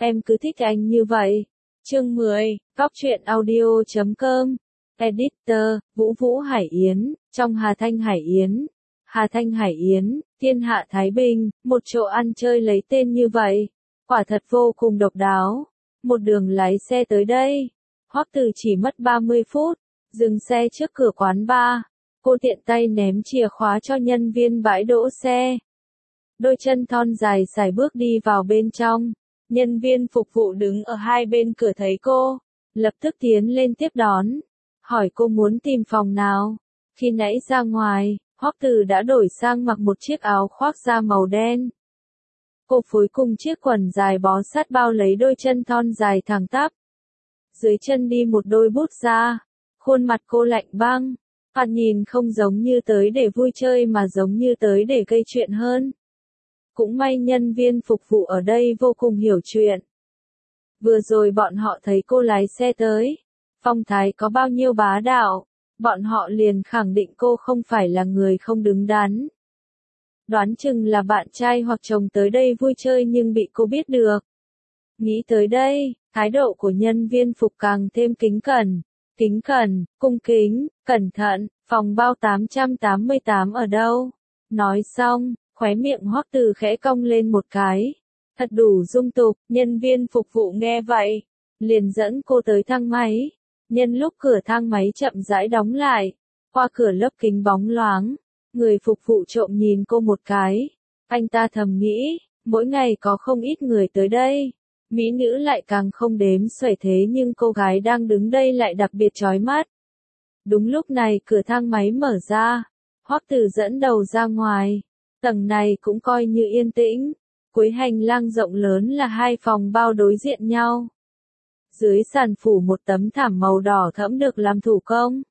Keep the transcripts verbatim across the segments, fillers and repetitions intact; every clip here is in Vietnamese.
Em cứ thích anh như vậy. Chương mười, Cóc truyện audio chấm com. Editor, Vũ Vũ Hải Yến, trong Hà Thanh Hải Yến. Hà Thanh Hải Yến, thiên hạ Thái Bình, một chỗ ăn chơi lấy tên như vậy. Quả thật vô cùng độc đáo. Một đường lái xe tới đây. Hoắc Từ chỉ mất ba mươi phút, dừng xe trước cửa quán bar. Cô tiện tay ném chìa khóa cho nhân viên bãi đỗ xe. Đôi chân thon dài sải bước đi vào bên trong. Nhân viên phục vụ đứng ở hai bên cửa thấy cô, lập tức tiến lên tiếp đón, hỏi cô muốn tìm phòng nào. Khi nãy ra ngoài, Hoắc Từ đã đổi sang mặc một chiếc áo khoác da màu đen. Cô phối cùng chiếc quần dài bó sát bao lấy đôi chân thon dài thẳng tắp. Dưới chân đi một đôi bút da, khuôn mặt cô lạnh băng, thoạt nhìn không giống như tới để vui chơi mà giống như tới để gây chuyện hơn. Cũng may nhân viên phục vụ ở đây vô cùng hiểu chuyện. Vừa rồi bọn họ thấy cô lái xe tới, phong thái có bao nhiêu bá đạo, bọn họ liền khẳng định cô không phải là người không đứng đắn. Đoán chừng là bạn trai hoặc chồng tới đây vui chơi nhưng bị cô biết được. Nghĩ tới đây, thái độ của nhân viên phục càng thêm kính cẩn, kính cẩn, cung kính, cẩn thận, phòng bao tám trăm tám mươi tám ở đâu? Nói xong, khóe miệng Hoắc Từ khẽ cong lên một cái. Thật đủ dung tục, nhân viên phục vụ nghe vậy, liền dẫn cô tới thang máy. Nhân lúc cửa thang máy chậm rãi đóng lại, qua cửa lớp kính bóng loáng, người phục vụ trộm nhìn cô một cái. Anh ta thầm nghĩ, mỗi ngày có không ít người tới đây, mỹ nữ lại càng không đếm xuể thế nhưng cô gái đang đứng đây lại đặc biệt chói mắt. Đúng lúc này cửa thang máy mở ra, Hoắc Từ dẫn đầu ra ngoài. Tầng này cũng coi như yên tĩnh, cuối hành lang rộng lớn là hai phòng bao đối diện nhau. Dưới sàn phủ một tấm thảm màu đỏ thẫm được làm thủ công.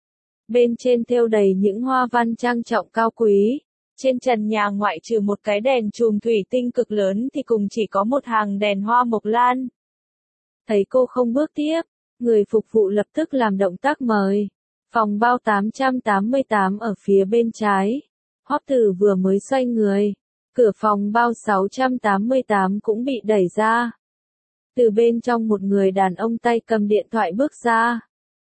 Bên trên thêu đầy những hoa văn trang trọng cao quý. Trên trần nhà ngoại trừ một cái đèn chùm thủy tinh cực lớn thì cùng chỉ có một hàng đèn hoa mộc lan. Thấy cô không bước tiếp, người phục vụ lập tức làm động tác mời. Phòng bao tám trăm tám mươi tám ở phía bên trái. Hoắc Từ vừa mới xoay người, cửa phòng bao sáu trăm tám mươi tám cũng bị đẩy ra. Từ bên trong một người đàn ông tay cầm điện thoại bước ra.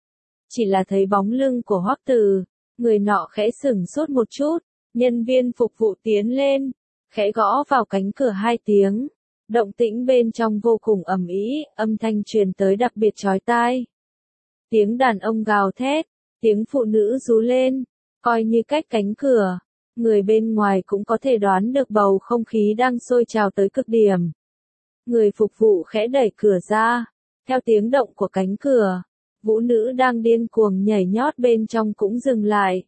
Chỉ là thấy bóng lưng của Hoắc Từ, người nọ khẽ sửng sốt một chút, nhân viên phục vụ tiến lên, khẽ gõ vào cánh cửa hai tiếng. Động tĩnh bên trong vô cùng ầm ĩ, âm thanh truyền tới đặc biệt chói tai. Tiếng đàn ông gào thét, tiếng phụ nữ rú lên, coi như cách cánh cửa. Người bên ngoài cũng có thể đoán được bầu không khí đang sôi trào tới cực điểm. Người phục vụ khẽ đẩy cửa ra. Theo tiếng động của cánh cửa, vũ nữ đang điên cuồng nhảy nhót bên trong cũng dừng lại.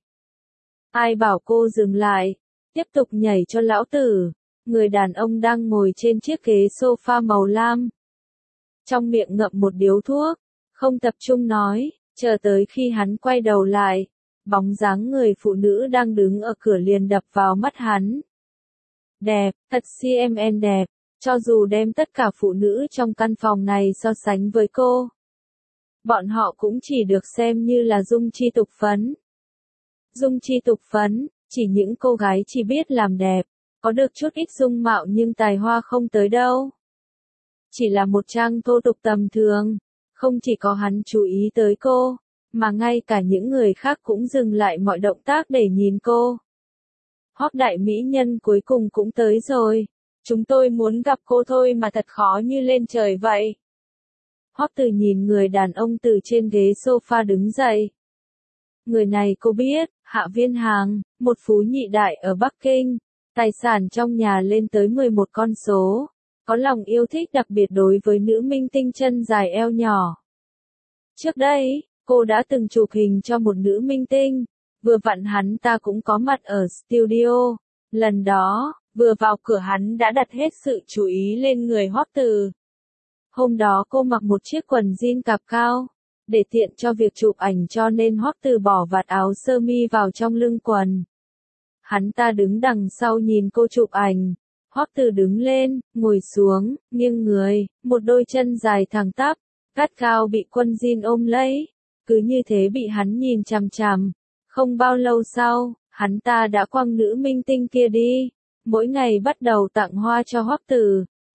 Ai bảo cô dừng lại? Tiếp tục nhảy cho lão tử. Người đàn ông đang ngồi trên chiếc ghế sofa màu lam. Trong miệng ngậm một điếu thuốc, không tập trung nói, chờ tới khi hắn quay đầu lại. Bóng dáng người phụ nữ đang đứng ở cửa liền đập vào mắt hắn. Đẹp, thật xê em en đẹp, cho dù đem tất cả phụ nữ trong căn phòng này so sánh với cô. Bọn họ cũng chỉ được xem như là dung chi tục phấn. Dung chi tục phấn, chỉ những cô gái chỉ biết làm đẹp, có được chút ít dung mạo nhưng tài hoa không tới đâu. Chỉ là một trang thô tục tầm thường, không chỉ có hắn chú ý tới cô. Mà ngay cả những người khác cũng dừng lại mọi động tác để nhìn cô. Hoắc đại mỹ nhân cuối cùng cũng tới rồi. Chúng tôi muốn gặp cô thôi mà thật khó như lên trời vậy. Hoắc Từ nhìn người đàn ông từ trên ghế sofa đứng dậy. Người này cô biết, Hạ Viên Hàng, một phú nhị đại ở Bắc Kinh. Tài sản trong nhà lên tới mười một con số. Có lòng yêu thích đặc biệt đối với nữ minh tinh chân dài eo nhỏ. Trước đây, cô đã từng chụp hình cho một nữ minh tinh, vừa vặn hắn ta cũng có mặt ở studio. Lần đó, vừa vào cửa hắn đã đặt hết sự chú ý lên người Hoắc Từ. Hôm đó cô mặc một chiếc quần jean cạp cao, để tiện cho việc chụp ảnh cho nên Hoắc Từ bỏ vạt áo sơ mi vào trong lưng quần. Hắn ta đứng đằng sau nhìn cô chụp ảnh. Hoắc Từ đứng lên, ngồi xuống, nghiêng người, một đôi chân dài thẳng tắp, gắt gao bị quần jean ôm lấy. Cứ như thế bị hắn nhìn chằm chằm. Không bao lâu sau, hắn ta đã quăng nữ minh tinh kia đi. Mỗi ngày bắt đầu tặng hoa cho Hoắc Từ.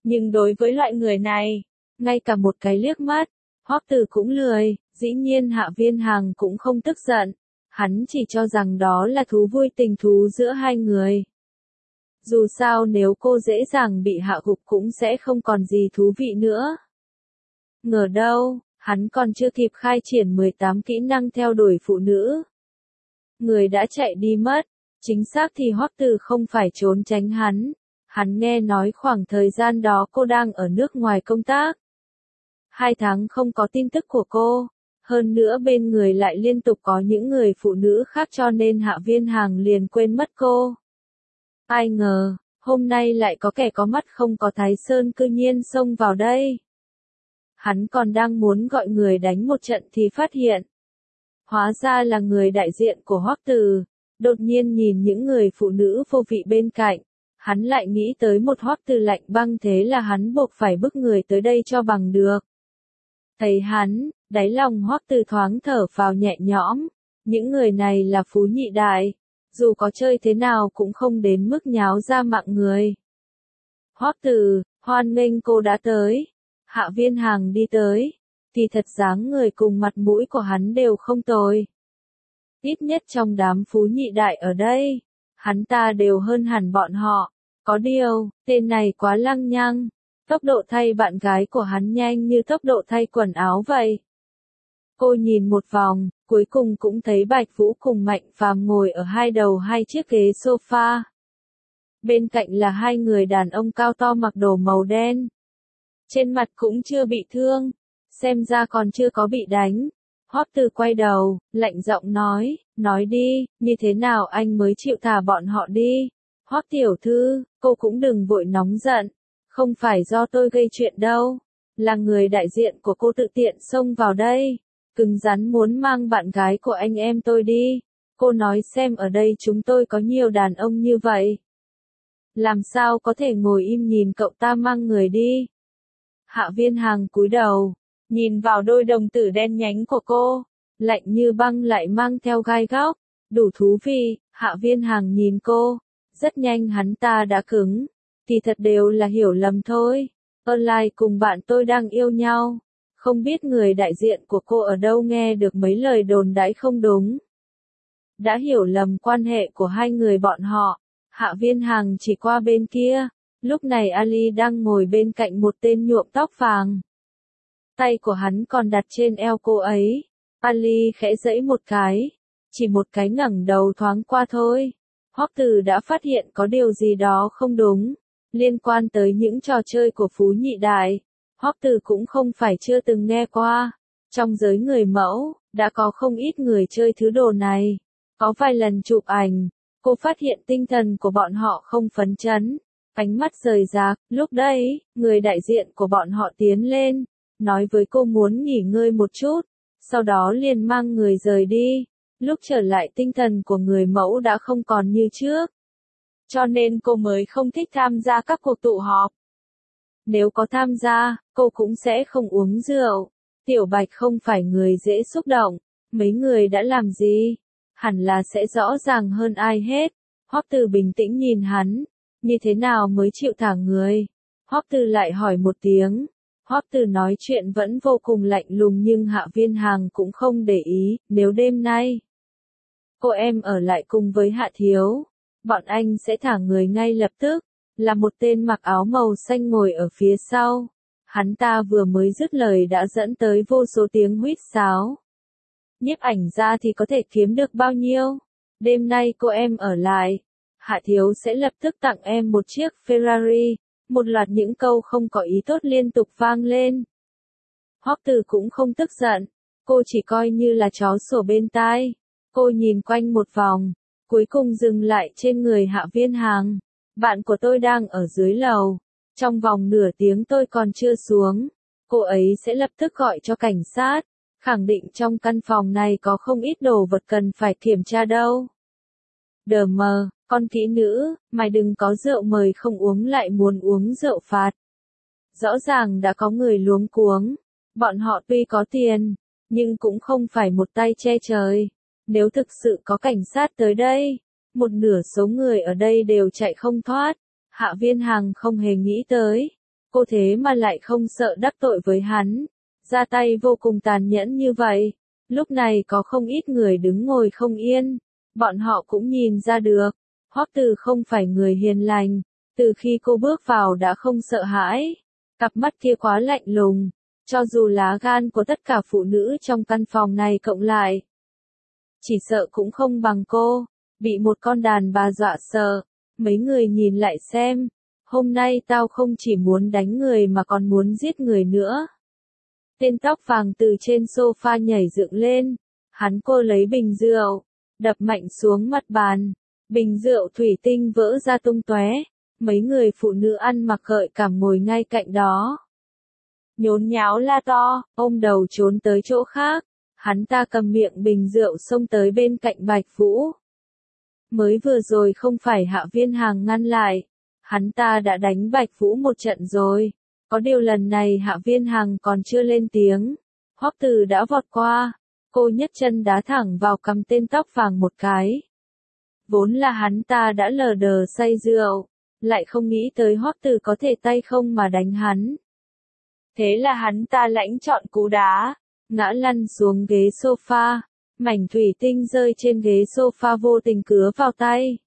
Nhưng đối với loại người này, ngay cả một cái liếc mắt, Hoắc Từ cũng lười, dĩ nhiên Hạ Viên Hằng cũng không tức giận, hắn chỉ cho rằng đó là thú vui tình thú giữa hai người. Dù sao nếu cô dễ dàng bị hạ gục cũng sẽ không còn gì thú vị nữa. Ngờ đâu, hắn còn chưa kịp khai triển mười tám kỹ năng theo đuổi phụ nữ. Người đã chạy đi mất, chính xác thì Hoắc Từ không phải trốn tránh hắn. Hắn nghe nói khoảng thời gian đó cô đang ở nước ngoài công tác. Hai tháng không có tin tức của cô, hơn nữa bên người lại liên tục có những người phụ nữ khác cho nên Hạ Viên Hằng liền quên mất cô. Ai ngờ, hôm nay lại có kẻ có mắt không có Thái Sơn cư nhiên xông vào đây. Hắn còn đang muốn gọi người đánh một trận thì phát hiện. Hóa ra là người đại diện của Hoắc Từ, đột nhiên nhìn những người phụ nữ vô vị bên cạnh. Hắn lại nghĩ tới một Hoắc Từ lạnh băng thế là hắn buộc phải bức người tới đây cho bằng được. Thấy hắn, đáy lòng Hoắc Từ thoáng thở vào nhẹ nhõm, những người này là phú nhị đại, dù có chơi thế nào cũng không đến mức nháo ra mạng người. Hoắc Từ, hoan nghênh cô đã tới. Hạ Viên Hằng đi tới, thì thật dáng người cùng mặt mũi của hắn đều không tồi. Ít nhất trong đám phú nhị đại ở đây, hắn ta đều hơn hẳn bọn họ. Có điều, tên này quá lăng nhăng, tốc độ thay bạn gái của hắn nhanh như tốc độ thay quần áo vậy. Cô nhìn một vòng, cuối cùng cũng thấy Bạch Vũ cùng Mạnh Phàm ngồi ở hai đầu hai chiếc ghế sofa. Bên cạnh là hai người đàn ông cao to mặc đồ màu đen. Trên mặt cũng chưa bị thương, xem ra còn chưa có bị đánh. Hoắc Từ quay đầu, lạnh giọng nói, nói đi, như thế nào anh mới chịu thả bọn họ đi. Hoắc tiểu thư, cô cũng đừng vội nóng giận, không phải do tôi gây chuyện đâu, là người đại diện của cô tự tiện xông vào đây, cứng rắn muốn mang bạn gái của anh em tôi đi. Cô nói xem ở đây chúng tôi có nhiều đàn ông như vậy. Làm sao có thể ngồi im nhìn cậu ta mang người đi. Hạ Viên Hằng cúi đầu, nhìn vào đôi đồng tử đen nhánh của cô, lạnh như băng lại mang theo gai góc, đủ thú vị. Hạ Viên Hằng nhìn cô, rất nhanh hắn ta đã cứng, thì thật đều là hiểu lầm thôi. Online cùng bạn tôi đang yêu nhau, không biết người đại diện của cô ở đâu nghe được mấy lời đồn đãi không đúng. Đã hiểu lầm quan hệ của hai người bọn họ. Hạ Viên Hằng chỉ qua bên kia, lúc này Ali đang ngồi bên cạnh một tên nhuộm tóc vàng. Tay của hắn còn đặt trên eo cô ấy. Ali khẽ giãy một cái, chỉ một cái ngẩng đầu thoáng qua thôi. Hoắc Từ đã phát hiện có điều gì đó không đúng, liên quan tới những trò chơi của phú nhị đại. Hoắc Từ cũng không phải chưa từng nghe qua. Trong giới người mẫu, đã có không ít người chơi thứ đồ này. Có vài lần chụp ảnh, cô phát hiện tinh thần của bọn họ không phấn chấn, ánh mắt rời rạc. Lúc đấy, người đại diện của bọn họ tiến lên, nói với cô muốn nghỉ ngơi một chút, sau đó liền mang người rời đi. Lúc trở lại tinh thần của người mẫu đã không còn như trước. Cho nên cô mới không thích tham gia các cuộc tụ họp. Nếu có tham gia, cô cũng sẽ không uống rượu. Tiểu Bạch không phải người dễ xúc động, mấy người đã làm gì? Hẳn là sẽ rõ ràng hơn ai hết. Hoắc Từ bình tĩnh nhìn hắn, như thế nào mới chịu thả người? Hoắc Từ lại hỏi một tiếng. Hoắc Từ nói chuyện vẫn vô cùng lạnh lùng nhưng Hạ Viên Hằng cũng không để ý. Nếu đêm nay cô em ở lại cùng với Hạ Thiếu, bọn anh sẽ thả người ngay lập tức. Là một tên mặc áo màu xanh ngồi ở phía sau. Hắn ta vừa mới dứt lời đã dẫn tới vô số tiếng huýt sáo. Nhiếp ảnh ra thì có thể kiếm được bao nhiêu? Đêm nay cô em ở lại, Hạ Thiếu sẽ lập tức tặng em một chiếc Ferrari. Một loạt những câu không có ý tốt liên tục vang lên. Hoắc Từ cũng không tức giận, cô chỉ coi như là chó sủa bên tai. Cô nhìn quanh một vòng, cuối cùng dừng lại trên người Hạ Viên Hằng. Bạn của tôi đang ở dưới lầu, trong vòng nửa tiếng tôi còn chưa xuống. Cô ấy sẽ lập tức gọi cho cảnh sát, khẳng định trong căn phòng này có không ít đồ vật cần phải kiểm tra đâu. Đờ mờ, con kỹ nữ, mày đừng có rượu mời không uống lại muốn uống rượu phạt. Rõ ràng đã có người luống cuống, bọn họ tuy có tiền, nhưng cũng không phải một tay che trời. Nếu thực sự có cảnh sát tới đây, một nửa số người ở đây đều chạy không thoát. Hạ Viên Hằng không hề nghĩ tới. cô thế mà lại không sợ đắc tội với hắn, ra tay vô cùng tàn nhẫn như vậy. Lúc này có không ít người đứng ngồi không yên, bọn họ cũng nhìn ra được, Hoắc Từ không phải người hiền lành, từ khi cô bước vào đã không sợ hãi, cặp mắt kia quá lạnh lùng, cho dù lá gan của tất cả phụ nữ trong căn phòng này cộng lại, chỉ sợ cũng không bằng cô, bị một con đàn bà dọa sợ. Mấy người nhìn lại xem, hôm nay tao không chỉ muốn đánh người mà còn muốn giết người nữa. Tên tóc vàng từ trên sofa nhảy dựng lên, hắn cô lấy bình rượu, đập mạnh xuống mặt bàn, bình rượu thủy tinh vỡ ra tung tóe, mấy người phụ nữ ăn mặc gợi cảm ngồi ngay cạnh đó. Nhốn nháo la to, ôm đầu trốn tới chỗ khác, hắn ta cầm miệng bình rượu xông tới bên cạnh Bạch Vũ. Mới vừa rồi không phải Hạ Viên Hàng ngăn lại, hắn ta đã đánh Bạch Vũ một trận rồi, có điều lần này Hạ Viên Hàng còn chưa lên tiếng, Hoắc Từ đã vọt qua, cô nhấc chân đá thẳng vào cằm tên tóc vàng một cái. Vốn là hắn ta đã lờ đờ say rượu, lại không nghĩ tới Hoắc Từ có thể tay không mà đánh hắn. Thế là hắn ta lãnh chọn cú đá, ngã lăn xuống ghế sofa, mảnh thủy tinh rơi trên ghế sofa vô tình cứa vào tay.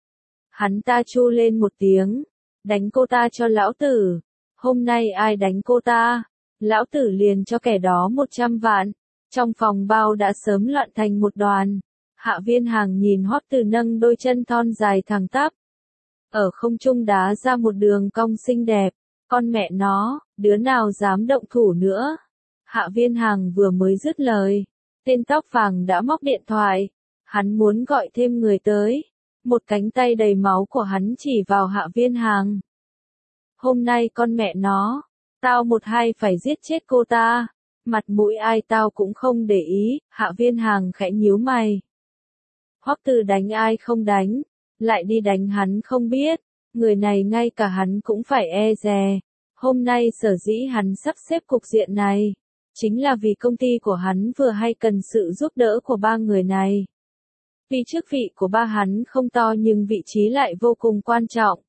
Hắn ta chu lên một tiếng, đánh cô ta cho lão tử, hôm nay ai đánh cô ta, lão tử liền cho kẻ đó một trăm vạn. Trong phòng bao đã sớm loạn thành một đoàn, Hạ Viên Hàng nhìn Hoắc Từ nâng đôi chân thon dài thẳng tắp, ở không trung đá ra một đường cong xinh đẹp, con mẹ nó, đứa nào dám động thủ nữa. Hạ Viên Hàng vừa mới dứt lời, tên tóc vàng đã móc điện thoại, hắn muốn gọi thêm người tới, một cánh tay đầy máu của hắn chỉ vào Hạ Viên Hàng. Hôm nay con mẹ nó, tao một hai phải giết chết cô ta, mặt mũi ai tao cũng không để ý. Hạ Viên Hàng khẽ nhíu mày. Hoắc Từ đánh ai không đánh, lại đi đánh hắn không biết, người này ngay cả hắn cũng phải e dè. Hôm nay sở dĩ hắn sắp xếp cục diện này, chính là vì công ty của hắn vừa hay cần sự giúp đỡ của ba người này. Vì chức vị của ba hắn không to nhưng vị trí lại vô cùng quan trọng.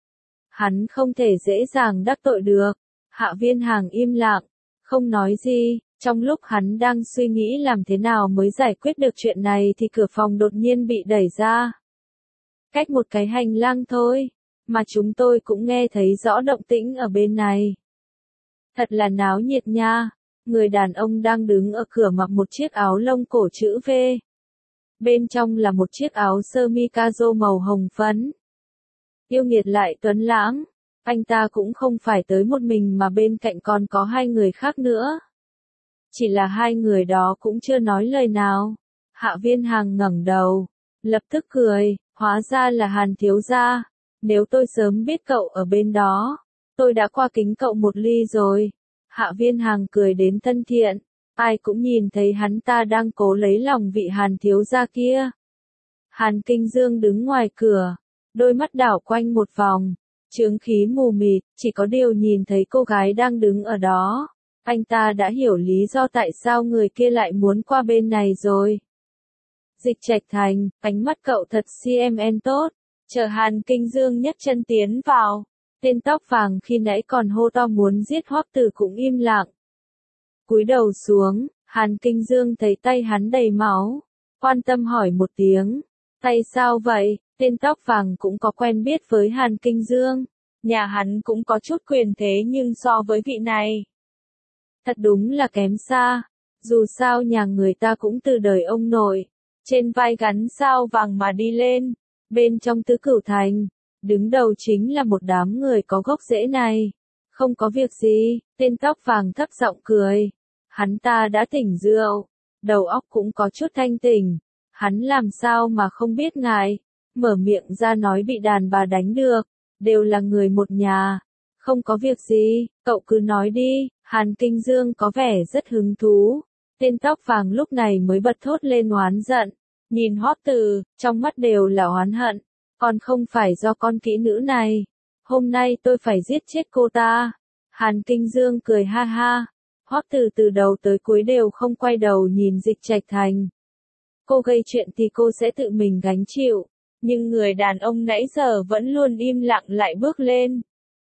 Hắn không thể dễ dàng đắc tội được. Hạ Viên Hàng im lặng, không nói gì. Trong lúc hắn đang suy nghĩ làm thế nào mới giải quyết được chuyện này thì cửa phòng đột nhiên bị đẩy ra. Cách một cái hành lang thôi, mà chúng tôi cũng nghe thấy rõ động tĩnh ở bên này. Thật là náo nhiệt nha. Người đàn ông đang đứng ở cửa mặc một chiếc áo lông cổ chữ V. Bên trong là một chiếc áo sơ mi caro màu hồng phấn. Yêu nghiệt lại tuấn lãng, anh ta cũng không phải tới một mình mà bên cạnh còn có hai người khác nữa. Chỉ là hai người đó cũng chưa nói lời nào. Hạ Viên Hàng ngẩng đầu, lập tức cười, hóa ra là Hàn thiếu gia. Nếu tôi sớm biết cậu ở bên đó, tôi đã qua kính cậu một ly rồi. Hạ Viên Hàng cười đến thân thiện, ai cũng nhìn thấy hắn ta đang cố lấy lòng vị Hàn thiếu gia kia. Hàn Kinh Dương đứng ngoài cửa, đôi mắt đảo quanh một vòng, chướng khí mù mịt, chỉ có điều nhìn thấy cô gái đang đứng ở đó. Anh ta đã hiểu lý do tại sao người kia lại muốn qua bên này rồi. Dịch Trạch Thành, ánh mắt cậu thật xê em en tốt. Chờ Hàn Kinh Dương nhấc chân tiến vào, tên tóc vàng khi nãy còn hô to muốn giết Hoắc Từ cũng im lặng. Cúi đầu xuống, Hàn Kinh Dương thấy tay hắn đầy máu, quan tâm hỏi một tiếng, tay sao vậy? Tên tóc vàng cũng có quen biết với Hàn Kinh Dương, nhà hắn cũng có chút quyền thế nhưng so với vị này, thật đúng là kém xa. Dù sao nhà người ta cũng từ đời ông nội, trên vai gắn sao vàng mà đi lên. Bên trong Tứ Cửu Thành, đứng đầu chính là một đám người có gốc rễ này. Không có việc gì, tên tóc vàng thấp giọng cười. Hắn ta đã tỉnh rượu, đầu óc cũng có chút thanh tỉnh. Hắn làm sao mà không biết ngại, mở miệng ra nói bị đàn bà đánh được, đều là người một nhà. Không có việc gì, cậu cứ nói đi. Hàn Kinh Dương có vẻ rất hứng thú. Tên tóc vàng lúc này mới bật thốt lên oán giận. Nhìn Hoắc Từ, trong mắt đều là oán hận. Còn không phải do con kỹ nữ này. Hôm nay tôi phải giết chết cô ta. Hàn Kinh Dương cười ha ha. Hoắc Từ từ đầu tới cuối đều không quay đầu nhìn Dịch Trạch Thành. Cô gây chuyện thì cô sẽ tự mình gánh chịu. Nhưng người đàn ông nãy giờ vẫn luôn im lặng lại bước lên.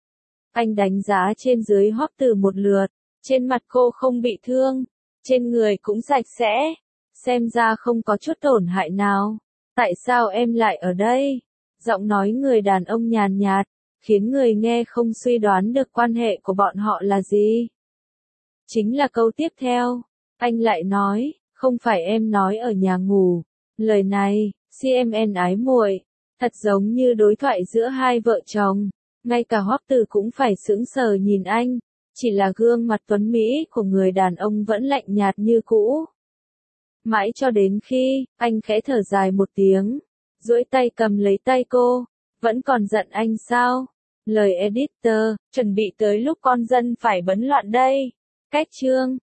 Anh đánh giá trên dưới Hoắc Tử một lượt, trên mặt cô không bị thương, trên người cũng sạch sẽ, xem ra không có chút tổn hại nào. Tại sao em lại ở đây? Giọng nói người đàn ông nhàn nhạt, khiến người nghe không suy đoán được quan hệ của bọn họ là gì. Chính là câu tiếp theo, anh lại nói, không phải em nói ở nhà ngủ. Lời này, xê em en ái muội, thật giống như đối thoại giữa hai vợ chồng. Ngay cả Hoắc Tử cũng phải sững sờ nhìn anh, chỉ là gương mặt tuấn mỹ của người đàn ông vẫn lạnh nhạt như cũ. Mãi cho đến khi, anh khẽ thở dài một tiếng, duỗi tay cầm lấy tay cô, vẫn còn giận anh sao? Lời editor, chuẩn bị tới lúc con dân phải bấn loạn đây. Cách chương